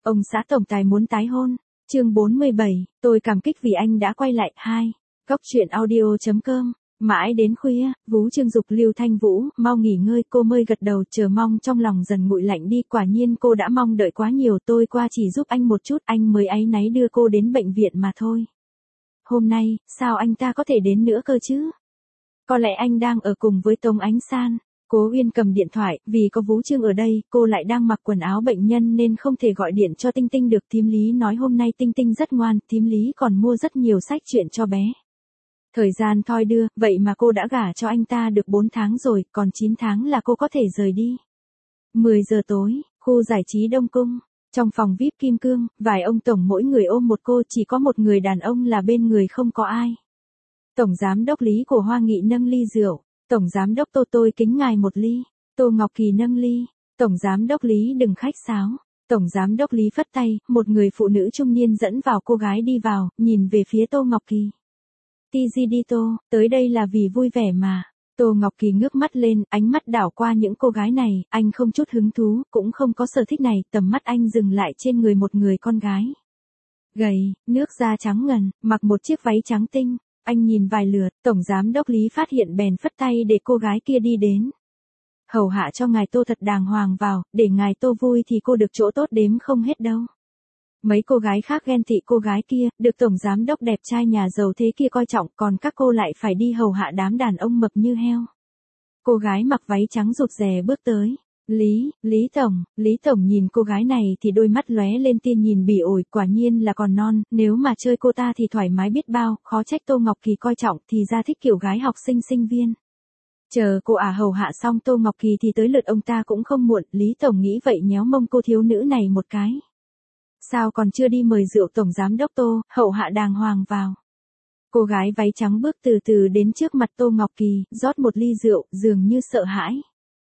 Ông xã tổng tài muốn tái hôn. Chương 47, tôi cảm kích vì anh đã quay lại. 2. Góc truyện audio.com. Mãi đến khuya, Vú Trương dục Lưu Thanh Vũ, mau nghỉ ngơi. Cô mới gật đầu, chờ mong trong lòng dần nguội lạnh đi. Quả nhiên cô đã mong đợi quá nhiều. Tôi qua chỉ giúp anh một chút, anh mới áy náy đưa cô đến bệnh viện mà thôi. Hôm nay, sao anh ta có thể đến nữa cơ chứ? Có lẽ anh đang ở cùng với Tống Ánh San. Cố Uyên cầm điện thoại, vì có Vú Trương ở đây, cô lại đang mặc quần áo bệnh nhân nên không thể gọi điện cho Tinh Tinh được. Thím Lý nói hôm nay Tinh Tinh rất ngoan, thím Lý còn mua rất nhiều sách truyện cho bé. Thời gian thoi đưa, vậy mà cô đã gả cho anh ta được 4 tháng rồi, còn 9 tháng là cô có thể rời đi. 10 giờ tối, khu giải trí Đông Cung. Trong phòng VIP kim cương, vài ông tổng mỗi người ôm một cô, chỉ có một người đàn ông là bên người không có ai. Tổng giám đốc Lý của Hoa Nghị nâng ly rượu. Tổng giám đốc Tô, tôi kính ngài một ly. Tô Ngọc Kỳ nâng ly. Tổng giám đốc Lý đừng khách sáo. Tổng giám đốc Lý phất tay, một người phụ nữ trung niên dẫn vào. Cô gái đi vào, nhìn về phía Tô Ngọc Kỳ. Đi Tô, tới đây là vì vui vẻ mà. Tô Ngọc Kỳ ngước mắt lên, ánh mắt đảo qua những cô gái này, anh không chút hứng thú, cũng không có sở thích này. Tầm mắt anh dừng lại trên người một người con gái. Gầy, nước da trắng ngần, mặc một chiếc váy trắng tinh. Anh nhìn vài lượt, tổng giám đốc Lý phát hiện bèn phất tay để cô gái kia đi đến. Hầu hạ cho ngài Tô thật đàng hoàng vào, để ngài Tô vui thì cô được chỗ tốt đếm không hết đâu. Mấy cô gái khác ghen tị cô gái kia, được tổng giám đốc đẹp trai nhà giàu thế kia coi trọng, còn các cô lại phải đi hầu hạ đám đàn ông mập như heo. Cô gái mặc váy trắng rụt rè bước tới. Lý Tổng nhìn cô gái này thì đôi mắt lóe lên tia nhìn bỉ ổi, quả nhiên là còn non, nếu mà chơi cô ta thì thoải mái biết bao, khó trách Tô Ngọc Kỳ coi trọng, thì ra thích kiểu gái học sinh sinh viên. Chờ cô hầu hạ xong Tô Ngọc Kỳ thì tới lượt ông ta cũng không muộn, Lý Tổng nghĩ vậy nhéo mông cô thiếu nữ này một cái. Sao còn chưa đi mời rượu tổng giám đốc Tô, hậu hạ đàng hoàng vào. Cô gái váy trắng bước từ từ đến trước mặt Tô Ngọc Kỳ, rót một ly rượu, dường như sợ hãi.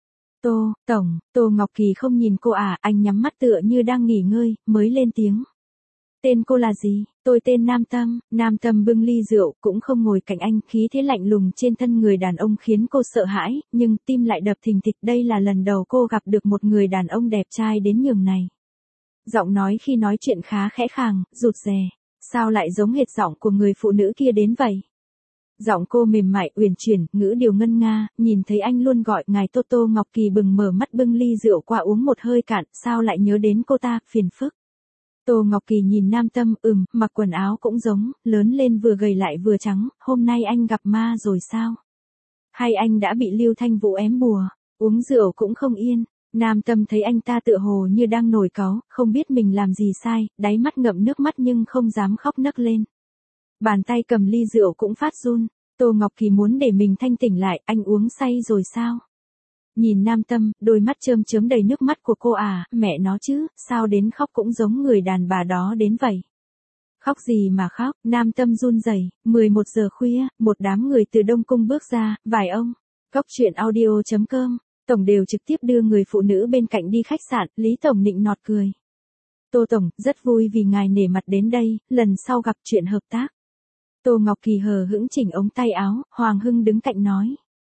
Tô Ngọc Kỳ không nhìn cô anh nhắm mắt tựa như đang nghỉ ngơi, mới lên tiếng. Tên cô là gì? Tôi tên Nam Tâm bưng ly rượu, cũng không ngồi cạnh anh, khí thế lạnh lùng trên thân người đàn ông khiến cô sợ hãi, nhưng tim lại đập thình thịch. Đây là lần đầu cô gặp được một người đàn ông đẹp trai đến nhường này. Giọng nói khi nói chuyện khá khẽ khàng, rụt rè. Sao lại giống hệt giọng của người phụ nữ kia đến vậy? Giọng cô mềm mại, uyển chuyển, ngữ điệu ngân nga, nhìn thấy anh luôn gọi ngài Tô. Tô Ngọc Kỳ bừng mở mắt bưng ly rượu qua uống một hơi cạn, sao lại nhớ đến cô ta, phiền phức. Tô Ngọc Kỳ nhìn Nam Tâm, mặc quần áo cũng giống, lớn lên vừa gầy lại vừa trắng, hôm nay anh gặp ma rồi sao? Hay anh đã bị Lưu Thanh Vũ ém bùa, uống rượu cũng không yên. Nam Tâm thấy anh ta tựa hồ như đang nổi cáu, không biết mình làm gì sai, đáy mắt ngậm nước mắt nhưng không dám khóc nấc lên. Bàn tay cầm ly rượu cũng phát run. Tô Ngọc Kỳ muốn để mình thanh tỉnh lại, anh uống say rồi sao? Nhìn Nam Tâm, đôi mắt chớm chớm đầy nước mắt của cô mẹ nó chứ, sao đến khóc cũng giống người đàn bà đó đến vậy. Khóc gì mà khóc, Nam Tâm run rẩy. 11 giờ khuya, một đám người từ Đông Cung bước ra, vài ông. Góc truyện audio.com. Tổng đều trực tiếp đưa người phụ nữ bên cạnh đi khách sạn, Lý Tổng nịnh nọt cười. Tô Tổng, rất vui vì ngài nể mặt đến đây, lần sau gặp chuyện hợp tác. Tô Ngọc Kỳ hờ hững chỉnh ống tay áo, Hoàng Hưng đứng cạnh nói.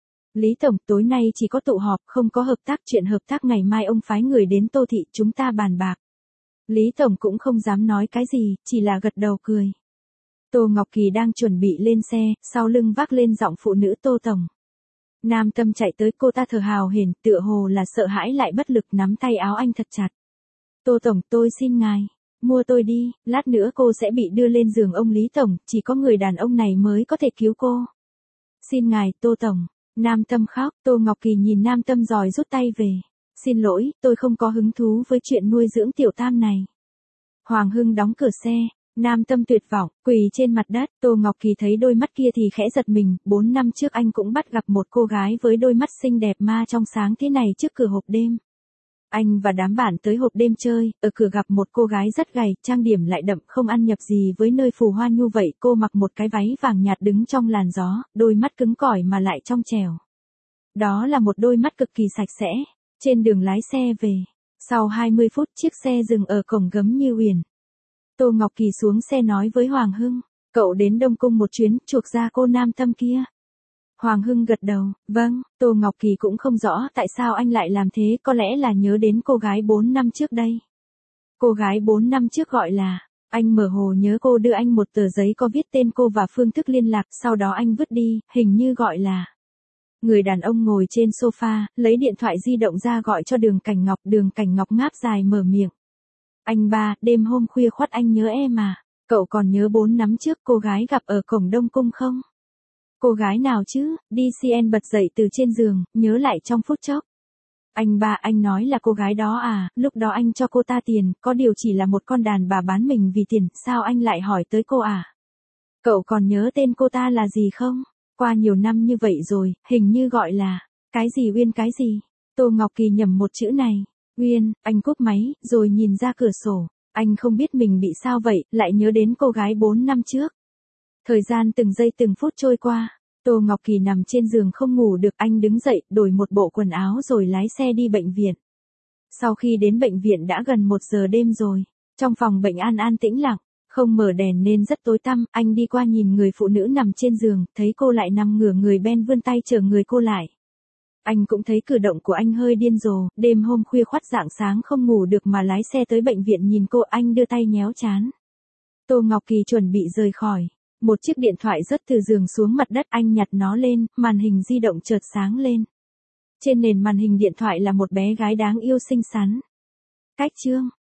Lý Tổng, tối nay chỉ có tụ họp, không có hợp tác, chuyện hợp tác ngày mai ông phái người đến Tô Thị, chúng ta bàn bạc. Lý Tổng cũng không dám nói cái gì, chỉ là gật đầu cười. Tô Ngọc Kỳ đang chuẩn bị lên xe, sau lưng vác lên giọng phụ nữ Tô Tổng. Nam Tâm chạy tới, cô ta thở hào hển, tựa hồ là sợ hãi lại bất lực, nắm tay áo anh thật chặt. Tô Tổng, tôi xin ngài, mua tôi đi, lát nữa cô sẽ bị đưa lên giường ông Lý Tổng, chỉ có người đàn ông này mới có thể cứu cô. Xin ngài, Tô Tổng. Nam Tâm khóc, Tô Ngọc Kỳ nhìn Nam Tâm rồi rút tay về. Xin lỗi, tôi không có hứng thú với chuyện nuôi dưỡng tiểu tam này. Hoàng Hưng đóng cửa xe. Nam Tâm tuyệt vọng, quỳ trên mặt đất. Tô Ngọc Kỳ thấy đôi mắt kia thì khẽ giật mình. 4 năm trước anh cũng bắt gặp một cô gái với đôi mắt xinh đẹp ma trong sáng thế này trước cửa hộp đêm. Anh và đám bạn tới hộp đêm chơi, ở cửa gặp một cô gái rất gầy, trang điểm lại đậm, không ăn nhập gì với nơi phù hoa như vậy. Cô mặc một cái váy vàng nhạt đứng trong làn gió, đôi mắt cứng cỏi mà lại trong trẻo. Đó là một đôi mắt cực kỳ sạch sẽ. Trên đường lái xe về, sau 20 phút chiếc xe dừng ở cổng Gấm Như Uyển. Tô Ngọc Kỳ xuống xe nói với Hoàng Hưng, cậu đến Đông Cung một chuyến, chuộc ra cô Nam Tâm kia. Hoàng Hưng gật đầu, vâng. Tô Ngọc Kỳ cũng không rõ tại sao anh lại làm thế, có lẽ là nhớ đến cô gái 4 năm trước đây. Cô gái 4 năm trước gọi là, anh mơ hồ nhớ cô đưa anh một tờ giấy có viết tên cô và phương thức liên lạc, sau đó anh vứt đi, hình như gọi là. Người đàn ông ngồi trên sofa, lấy điện thoại di động ra gọi cho Đường Cảnh Ngọc ngáp dài mở miệng. Anh ba, đêm hôm khuya khoắt anh nhớ em à, cậu còn nhớ 4 năm trước cô gái gặp ở cổng Đông Cung không? Cô gái nào chứ? DCN bật dậy từ trên giường, nhớ lại trong phút chốc. Anh ba, anh nói là cô gái đó à, lúc đó anh cho cô ta tiền, có điều chỉ là một con đàn bà bán mình vì tiền, sao anh lại hỏi tới cô à? Cậu còn nhớ tên cô ta là gì không? Qua nhiều năm như vậy rồi, hình như gọi là, cái gì Uyên cái gì? Tô Ngọc Kỳ nhầm một chữ này. Uyên, anh cúp máy, rồi nhìn ra cửa sổ. Anh không biết mình bị sao vậy, lại nhớ đến cô gái 4 năm trước. Thời gian từng giây từng phút trôi qua. Tô Ngọc Kỳ nằm trên giường không ngủ được, anh đứng dậy, đổi một bộ quần áo rồi lái xe đi bệnh viện. Sau khi đến bệnh viện đã gần 1 giờ đêm rồi. Trong phòng bệnh an tĩnh lặng, không mở đèn nên rất tối tăm, anh đi qua nhìn người phụ nữ nằm trên giường, thấy cô lại nằm ngửa người bên vươn tay chờ người cô lại. Anh cũng thấy cử động của anh hơi điên rồ, đêm hôm khuya khoắt rạng sáng không ngủ được mà lái xe tới bệnh viện nhìn cô, anh đưa tay nhéo trán. Tô Ngọc Kỳ chuẩn bị rời khỏi. Một chiếc điện thoại rớt từ giường xuống mặt đất, anh nhặt nó lên, màn hình di động chợt sáng lên. Trên nền màn hình điện thoại là một bé gái đáng yêu xinh xắn. Cách chương